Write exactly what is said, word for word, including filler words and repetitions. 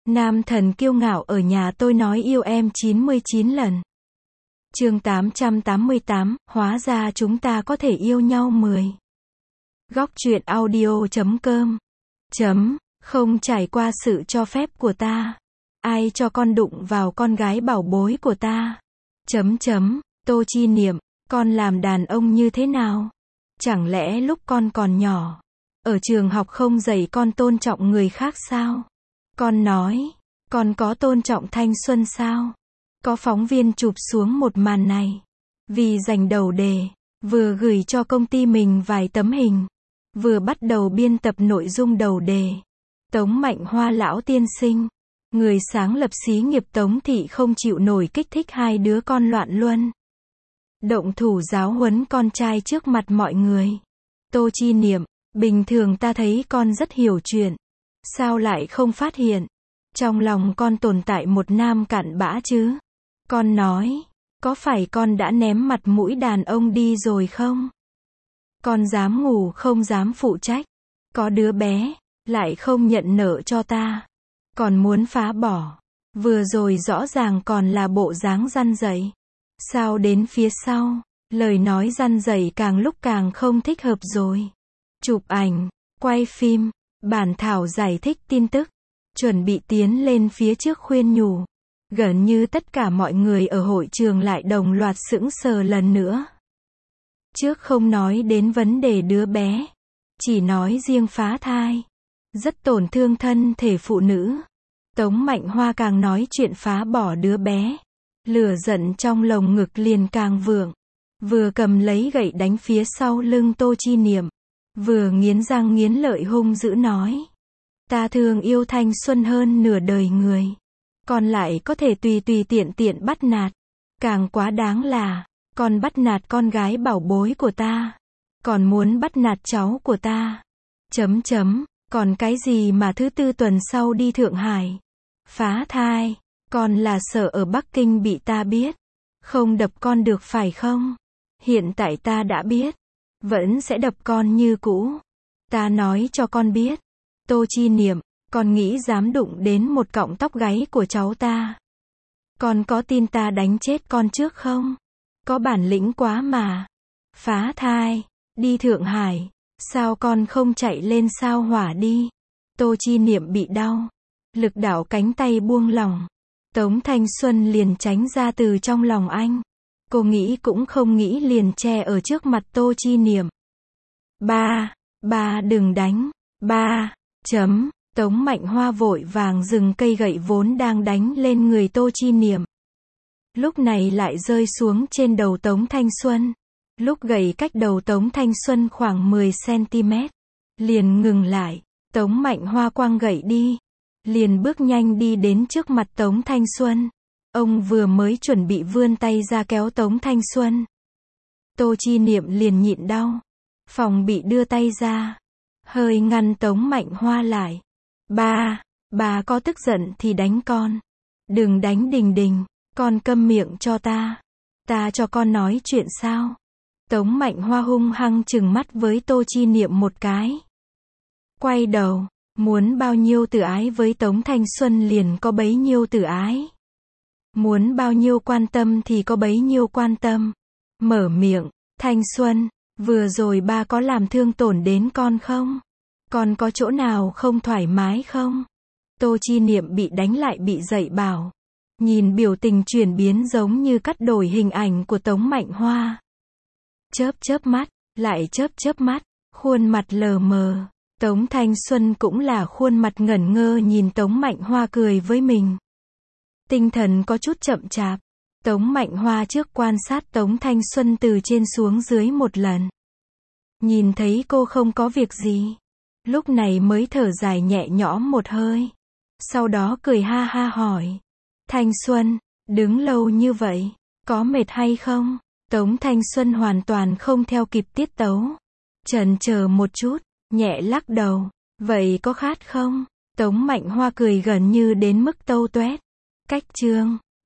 Nam thần kiêu ngạo ở nhà tôi nói yêu em chín mươi chín lần. Chương tám trăm tám mươi tám, hóa ra chúng ta có thể yêu nhau mười. Góc truyện audio chấm com. Chấm, không trải qua sự cho phép của ta. Ai cho con đụng vào con gái bảo bối của ta? Chấm chấm, Tô Chi Niệm, con làm đàn ông như thế nào? Chẳng lẽ lúc con còn nhỏ, ở trường học không dạy con tôn trọng người khác sao? Con nói, con có tôn trọng thanh xuân sao? Có phóng viên chụp xuống một màn này. Vì giành đầu đề, vừa gửi cho công ty mình vài tấm hình, vừa bắt đầu biên tập nội dung đầu đề. Tống Mạnh Hoa lão tiên sinh, người sáng lập xí nghiệp Tống Thị không chịu nổi kích thích hai đứa con loạn luân. Động thủ giáo huấn con trai trước mặt mọi người. Tô Chi Niệm, bình thường ta thấy con rất hiểu chuyện. Sao lại không phát hiện? Trong lòng con tồn tại một nam cặn bã chứ? Con nói, có phải con đã ném mặt mũi đàn ông đi rồi không? Con dám ngủ không dám phụ trách. Có đứa bé, lại không nhận nợ cho ta. Còn muốn phá bỏ. Vừa rồi rõ ràng còn là bộ dáng răn dạy. Sao đến phía sau, lời nói răn dạy càng lúc càng không thích hợp rồi. Chụp ảnh, quay phim, bản thảo giải thích tin tức, chuẩn bị tiến lên phía trước khuyên nhủ. Gần như tất cả mọi người ở hội trường lại đồng loạt sững sờ lần nữa. Trước không nói đến vấn đề đứa bé, chỉ nói riêng phá thai, rất tổn thương thân thể phụ nữ. Tống Mạnh Hoa càng nói chuyện phá bỏ đứa bé, lửa giận trong lồng ngực liền càng vượng. Vừa cầm lấy gậy đánh phía sau lưng Tô Chi Niệm, vừa nghiến răng nghiến lợi hung dữ nói. Ta thường yêu thanh xuân hơn nửa đời người. Con lại có thể tùy tùy tiện tiện bắt nạt. Càng quá đáng là, con bắt nạt con gái bảo bối của ta. Còn muốn bắt nạt cháu của ta. Chấm chấm, còn cái gì mà thứ tư tuần sau đi Thượng Hải. Phá thai, con là sợ ở Bắc Kinh bị ta biết. Không đập con được phải không? Hiện tại ta đã biết. Vẫn sẽ đập con như cũ. Ta nói cho con biết. Tô Chi Niệm, con nghĩ dám đụng đến một cọng tóc gáy của cháu ta. Con có tin ta đánh chết con trước không? Có bản lĩnh quá mà. Phá thai, đi Thượng Hải, sao con không chạy lên sao hỏa đi? Tô Chi Niệm bị đau, lực đảo cánh tay buông lỏng. Tống Thanh Xuân liền tránh ra từ trong lòng anh. Cô nghĩ cũng không nghĩ liền che ở trước mặt Tô Chi Niệm. Ba, ba đừng đánh, ba, chấm. Tống Mạnh Hoa vội vàng dừng cây gậy vốn đang đánh lên người Tô Chi Niệm. Lúc này lại rơi xuống trên đầu Tống Thanh Xuân. Lúc gậy cách đầu Tống Thanh Xuân khoảng mười xăng-ti-mét. Liền ngừng lại. Tống Mạnh Hoa quăng gậy đi. Liền bước nhanh đi đến trước mặt Tống Thanh Xuân. Ông vừa mới chuẩn bị vươn tay ra kéo Tống Thanh Xuân. Tô Chi Niệm liền nhịn đau. Phòng bị đưa tay ra. Hơi ngăn Tống Mạnh Hoa lại. Ba, bà có tức giận thì đánh con. Đừng đánh Đình Đình, con câm miệng cho ta. Ta cho con nói chuyện sao? Tống Mạnh Hoa hung hăng trừng mắt với Tô Chi Niệm một cái. Quay đầu, muốn bao nhiêu từ ái với Tống Thanh Xuân liền có bấy nhiêu từ ái. Muốn bao nhiêu quan tâm thì có bấy nhiêu quan tâm. Mở miệng, Thanh Xuân, vừa rồi ba có làm thương tổn đến con không? Con có chỗ nào không thoải mái không? Tô Chi Niệm bị đánh lại bị dạy bảo. Nhìn biểu tình chuyển biến giống như cắt đổi hình ảnh của Tống Mạnh Hoa. Chớp chớp mắt, lại chớp chớp mắt, khuôn mặt lờ mờ. Tống Thanh Xuân cũng là khuôn mặt ngẩn ngơ nhìn Tống Mạnh Hoa cười với mình. Tinh thần có chút chậm chạp. Tống Mạnh Hoa trước quan sát Tống Thanh Xuân từ trên xuống dưới một lần. Nhìn thấy cô không có việc gì. Lúc này mới thở dài nhẹ nhõm một hơi. Sau đó cười ha ha hỏi. Thanh Xuân, đứng lâu như vậy, có mệt hay không? Tống Thanh Xuân hoàn toàn không theo kịp tiết tấu. Chần chờ một chút, nhẹ lắc đầu. Vậy có khát không? Tống Mạnh Hoa cười gần như đến mức tâu toét. Cách chương.